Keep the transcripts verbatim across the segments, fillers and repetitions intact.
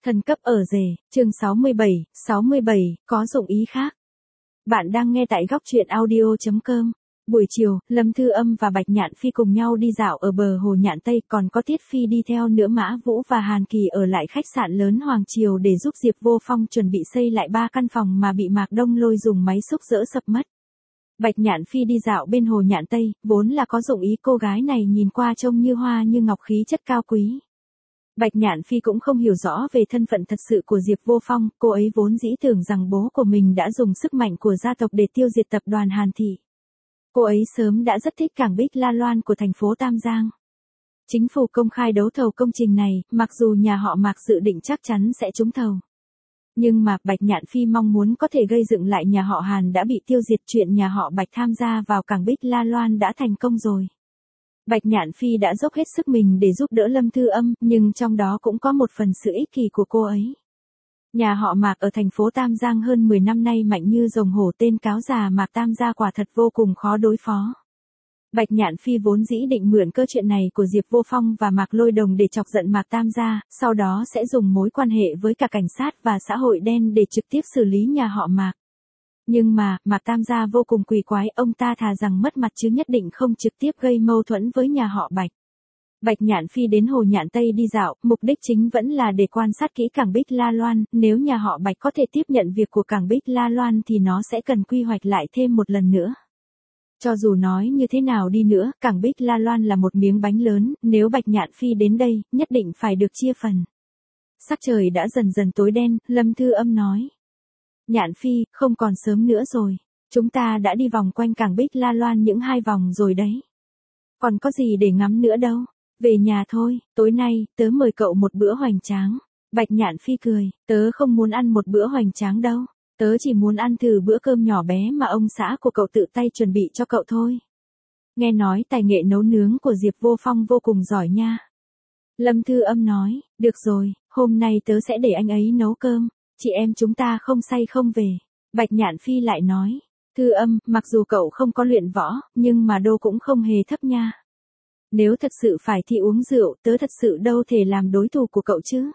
Thần cấp ở rể, chương sáu mươi bảy, sáu mươi bảy, có dụng ý khác. Bạn đang nghe tại góc truyện audio chấm com. Buổi chiều, Lâm Thư Âm và Bạch Nhạn Phi cùng nhau đi dạo ở bờ hồ Nhạn Tây, còn có Tiết Phi đi theo nữa. Mã Vũ và Hàn Kỳ ở lại khách sạn lớn Hoàng Triều để giúp Diệp Vô Phong chuẩn bị xây lại ba căn phòng mà bị Mạc Đông Lôi dùng máy xúc dỡ sập mất. Bạch Nhạn Phi đi dạo bên hồ Nhạn Tây, vốn là có dụng ý. Cô gái này nhìn qua trông như hoa như ngọc, khí chất cao quý. Bạch Nhạn Phi cũng không hiểu rõ về thân phận thật sự của Diệp Vô Phong, cô ấy vốn dĩ tưởng rằng bố của mình đã dùng sức mạnh của gia tộc để tiêu diệt tập đoàn Hàn Thị. Cô ấy sớm đã rất thích cảng Bích La Loan của thành phố Tam Giang. Chính phủ công khai đấu thầu công trình này, mặc dù nhà họ Mạc dự định chắc chắn sẽ trúng thầu. Nhưng mà, Bạch Nhạn Phi mong muốn có thể gây dựng lại nhà họ Hàn đã bị tiêu diệt. Chuyện nhà họ Bạch tham gia vào cảng Bích La Loan đã thành công rồi. Bạch Nhạn Phi đã dốc hết sức mình để giúp đỡ Lâm Thư Âm, nhưng trong đó cũng có một phần sự ích kỷ của cô ấy. Nhà họ Mạc ở thành phố Tam Giang hơn mười năm nay mạnh như rồng hổ, tên cáo già Mạc Tam gia quả thật vô cùng khó đối phó. Bạch Nhạn Phi vốn dĩ định mượn cơ chuyện này của Diệp Vô Phong và Mạc Lôi Đồng để chọc giận Mạc Tam gia, sau đó sẽ dùng mối quan hệ với cả cảnh sát và xã hội đen để trực tiếp xử lý nhà họ Mạc. Nhưng mà, Mạc Tam gia vô cùng quỷ quái, ông ta thà rằng mất mặt chứ nhất định không trực tiếp gây mâu thuẫn với nhà họ Bạch. Bạch Nhạn Phi đến hồ Nhạn Tây đi dạo, mục đích chính vẫn là để quan sát kỹ cảng Bích La Loan, nếu nhà họ Bạch có thể tiếp nhận việc của cảng Bích La Loan thì nó sẽ cần quy hoạch lại thêm một lần nữa. Cho dù nói như thế nào đi nữa, cảng Bích La Loan là một miếng bánh lớn, nếu Bạch Nhạn Phi đến đây, nhất định phải được chia phần. Sắc trời đã dần dần tối đen, Lâm Thư Âm nói. Nhạn Phi, không còn sớm nữa rồi. Chúng ta đã đi vòng quanh cảng Bích La Loan những hai vòng rồi đấy. Còn có gì để ngắm nữa đâu. Về nhà thôi, tối nay, tớ mời cậu một bữa hoành tráng. Bạch Nhạn Phi cười, tớ không muốn ăn một bữa hoành tráng đâu. Tớ chỉ muốn ăn thử bữa cơm nhỏ bé mà ông xã của cậu tự tay chuẩn bị cho cậu thôi. Nghe nói tài nghệ nấu nướng của Diệp Vô Phong vô cùng giỏi nha. Lâm Thư Âm nói, được rồi, hôm nay tớ sẽ để anh ấy nấu cơm. Chị em chúng ta không say không về. Bạch Nhạn Phi lại nói, Thư Âm, mặc dù cậu không có luyện võ, nhưng mà đô cũng không hề thấp nha. Nếu thật sự phải thì uống rượu, tớ thật sự đâu thể làm đối thủ của cậu chứ.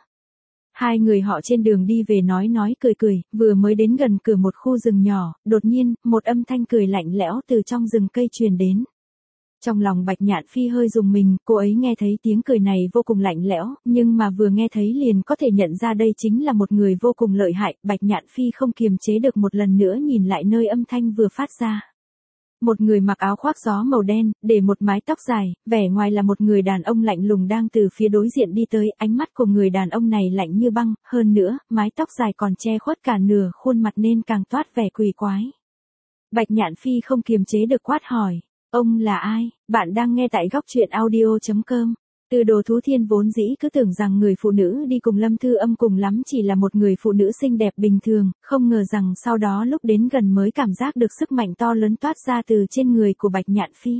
Hai người họ trên đường đi về nói nói cười cười, vừa mới đến gần cửa một khu rừng nhỏ, đột nhiên, một âm thanh cười lạnh lẽo từ trong rừng cây truyền đến. Trong lòng Bạch Nhạn Phi hơi rùng mình, cô ấy nghe thấy tiếng cười này vô cùng lạnh lẽo, nhưng mà vừa nghe thấy liền có thể nhận ra đây chính là một người vô cùng lợi hại. Bạch Nhạn Phi không kiềm chế được một lần nữa nhìn lại nơi âm thanh vừa phát ra. Một người mặc áo khoác gió màu đen, để một mái tóc dài, vẻ ngoài là một người đàn ông lạnh lùng đang từ phía đối diện đi tới. Ánh mắt của người đàn ông này lạnh như băng, hơn nữa, mái tóc dài còn che khuất cả nửa khuôn mặt nên càng toát vẻ quỷ quái. Bạch Nhạn Phi không kiềm chế được quát hỏi. Ông là ai? Bạn đang nghe tại góc truyện audio chấm com. Từ Đồ Thú Thiên vốn dĩ cứ tưởng rằng người phụ nữ đi cùng Lâm Thư Âm cùng lắm chỉ là một người phụ nữ xinh đẹp bình thường, không ngờ rằng sau đó lúc đến gần mới cảm giác được sức mạnh to lớn toát ra từ trên người của Bạch Nhạn Phi.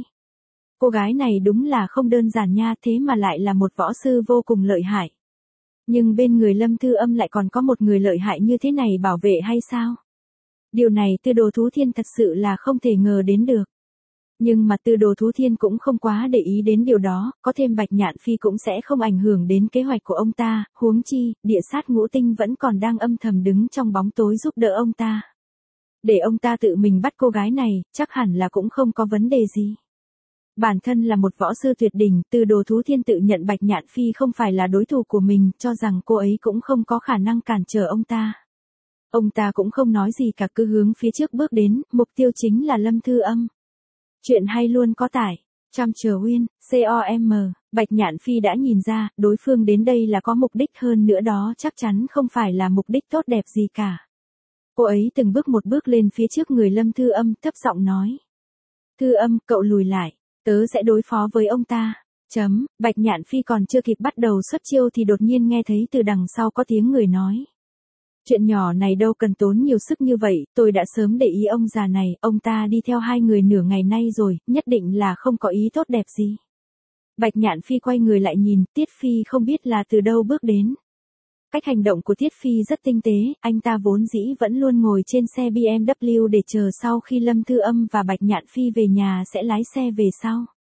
Cô gái này đúng là không đơn giản nha, thế mà lại là một võ sư vô cùng lợi hại. Nhưng bên người Lâm Thư Âm lại còn có một người lợi hại như thế này bảo vệ hay sao? Điều này Từ Đồ Thú Thiên thật sự là không thể ngờ đến được. Nhưng mà Từ Đồ Thú Thiên cũng không quá để ý đến điều đó, có thêm Bạch Nhạn Phi cũng sẽ không ảnh hưởng đến kế hoạch của ông ta, huống chi, địa sát ngũ tinh vẫn còn đang âm thầm đứng trong bóng tối giúp đỡ ông ta. Để ông ta tự mình bắt cô gái này, chắc hẳn là cũng không có vấn đề gì. Bản thân là một võ sư tuyệt đỉnh, Từ Đồ Thú Thiên tự nhận Bạch Nhạn Phi không phải là đối thủ của mình, cho rằng cô ấy cũng không có khả năng cản trở ông ta. Ông ta cũng không nói gì cả, cứ hướng phía trước bước đến, mục tiêu chính là Lâm Thư Âm. Chuyện hay luôn có tải. Trăm chờ Win, com, Bạch Nhạn Phi đã nhìn ra, đối phương đến đây là có mục đích, hơn nữa đó chắc chắn không phải là mục đích tốt đẹp gì cả. Cô ấy từng bước một bước lên phía trước người Lâm Thư Âm, thấp giọng nói. Thư Âm, cậu lùi lại, tớ sẽ đối phó với ông ta. Chấm, Bạch Nhạn Phi còn chưa kịp bắt đầu xuất chiêu thì đột nhiên nghe thấy từ đằng sau có tiếng người nói. Chuyện nhỏ này đâu cần tốn nhiều sức như vậy, tôi đã sớm để ý ông già này, ông ta đi theo hai người nửa ngày nay rồi, nhất định là không có ý tốt đẹp gì. Bạch Nhạn Phi quay người lại nhìn, Tiết Phi không biết là từ đâu bước đến. Cách hành động của Tiết Phi rất tinh tế, anh ta vốn dĩ vẫn luôn ngồi trên xe bê em vê để chờ sau khi Lâm Thư Âm và Bạch Nhạn Phi về nhà sẽ lái xe về sau.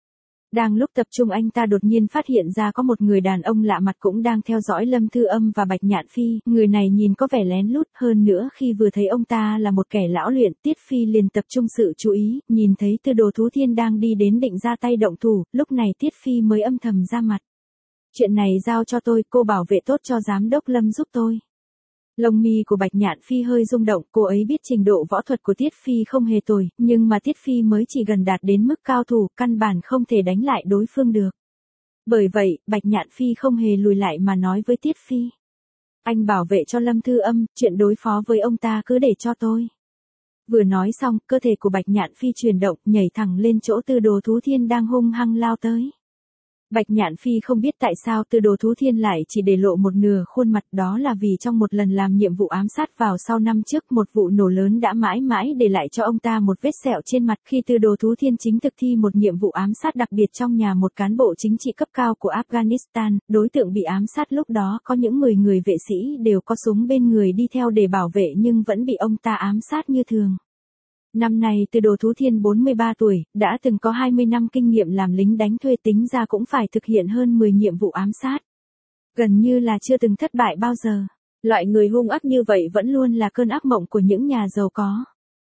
Đang lúc tập trung anh ta đột nhiên phát hiện ra có một người đàn ông lạ mặt cũng đang theo dõi Lâm Thư Âm và Bạch Nhạn Phi, người này nhìn có vẻ lén lút, hơn nữa khi vừa thấy ông ta là một kẻ lão luyện, Tiết Phi liền tập trung sự chú ý, nhìn thấy Tư Đồ Thú Thiên đang đi đến định ra tay động thủ, lúc này Tiết Phi mới âm thầm ra mặt. Chuyện này giao cho tôi, cô bảo vệ tốt cho giám đốc Lâm giúp tôi. Lông mi của Bạch Nhạn Phi hơi rung động, cô ấy biết trình độ võ thuật của Tiết Phi không hề tồi, nhưng mà Tiết Phi mới chỉ gần đạt đến mức cao thủ, căn bản không thể đánh lại đối phương được. Bởi vậy, Bạch Nhạn Phi không hề lùi lại mà nói với Tiết Phi. Anh bảo vệ cho Lâm Thư Âm, chuyện đối phó với ông ta cứ để cho tôi. Vừa nói xong, cơ thể của Bạch Nhạn Phi chuyển động, nhảy thẳng lên chỗ Tư Đồ Thú Thiên đang hung hăng lao tới. Bạch Nhạn Phi không biết tại sao Tư Đồ Thú Thiên lại chỉ để lộ một nửa khuôn mặt, đó là vì trong một lần làm nhiệm vụ ám sát vào sau năm trước, một vụ nổ lớn đã mãi mãi để lại cho ông ta một vết sẹo trên mặt. Khi Tư Đồ Thú Thiên chính thực thi một nhiệm vụ ám sát đặc biệt trong nhà một cán bộ chính trị cấp cao của Afghanistan, đối tượng bị ám sát lúc đó có những người người vệ sĩ đều có súng bên người đi theo để bảo vệ nhưng vẫn bị ông ta ám sát như thường. Năm nay Tư Đồ Thú Thiên bốn mươi ba tuổi, đã từng có hai mươi năm kinh nghiệm làm lính đánh thuê, tính ra cũng phải thực hiện hơn mười nhiệm vụ ám sát. Gần như là chưa từng thất bại bao giờ. Loại người hung ác như vậy vẫn luôn là cơn ác mộng của những nhà giàu có.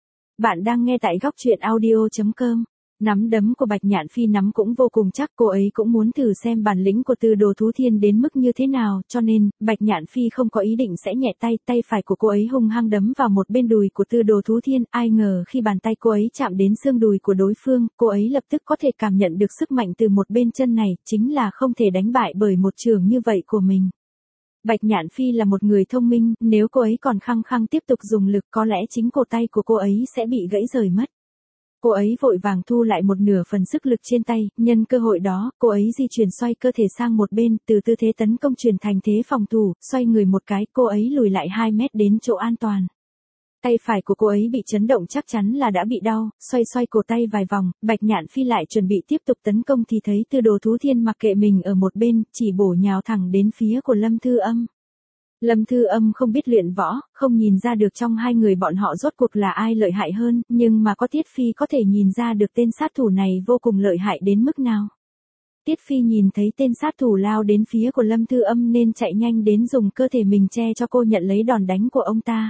Bạn đang nghe tại góc truyện audio chấm com. Nắm đấm của Bạch Nhạn Phi nắm cũng vô cùng chắc, cô ấy cũng muốn thử xem bản lĩnh của Tư Đồ Thú Thiên đến mức như thế nào, cho nên, Bạch Nhạn Phi không có ý định sẽ nhẹ tay, tay phải của cô ấy hung hăng đấm vào một bên đùi của Tư Đồ Thú Thiên, ai ngờ khi bàn tay cô ấy chạm đến xương đùi của đối phương, cô ấy lập tức có thể cảm nhận được sức mạnh từ một bên chân này, chính là không thể đánh bại bởi một chưởng như vậy của mình. Bạch Nhạn Phi là một người thông minh, nếu cô ấy còn khăng khăng tiếp tục dùng lực có lẽ chính cổ tay của cô ấy sẽ bị gãy rời mất. Cô ấy vội vàng thu lại một nửa phần sức lực trên tay, nhân cơ hội đó, cô ấy di chuyển xoay cơ thể sang một bên, từ tư thế tấn công chuyển thành thế phòng thủ, xoay người một cái, cô ấy lùi lại hai mét đến chỗ an toàn. Tay phải của cô ấy bị chấn động chắc chắn là đã bị đau, xoay xoay cổ tay vài vòng, Bạch Nhạn Phi lại chuẩn bị tiếp tục tấn công thì thấy Tư Đồ Thú Thiên mặc kệ mình ở một bên, chỉ bổ nhào thẳng đến phía của Lâm Thư Âm. Lâm Thư Âm không biết luyện võ, không nhìn ra được trong hai người bọn họ rốt cuộc là ai lợi hại hơn, nhưng mà có Tiết Phi có thể nhìn ra được tên sát thủ này vô cùng lợi hại đến mức nào. Tiết Phi nhìn thấy tên sát thủ lao đến phía của Lâm Thư Âm nên chạy nhanh đến dùng cơ thể mình che cho cô nhận lấy đòn đánh của ông ta.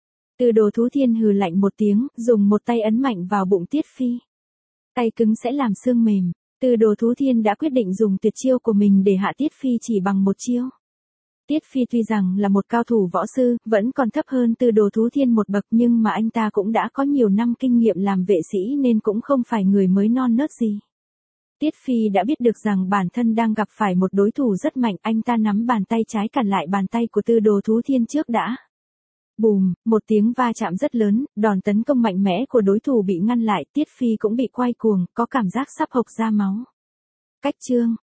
Tư Đồ Thú Thiên hừ lạnh một tiếng, dùng một tay ấn mạnh vào bụng Tiết Phi. Tay cứng sẽ làm xương mềm, Tư Đồ Thú Thiên đã quyết định dùng tuyệt chiêu của mình để hạ Tiết Phi chỉ bằng một chiêu. Tiết Phi tuy rằng là một cao thủ võ sư, vẫn còn thấp hơn Tư Đồ Thú Thiên một bậc nhưng mà anh ta cũng đã có nhiều năm kinh nghiệm làm vệ sĩ nên cũng không phải người mới non nớt gì. Tiết Phi đã biết được rằng bản thân đang gặp phải một đối thủ rất mạnh, anh ta nắm bàn tay trái cản lại bàn tay của Tư Đồ Thú Thiên trước đã. Bùm, một tiếng va chạm rất lớn, đòn tấn công mạnh mẽ của đối thủ bị ngăn lại, Tiết Phi cũng bị quay cuồng, có cảm giác sắp hộc ra máu. Cách chương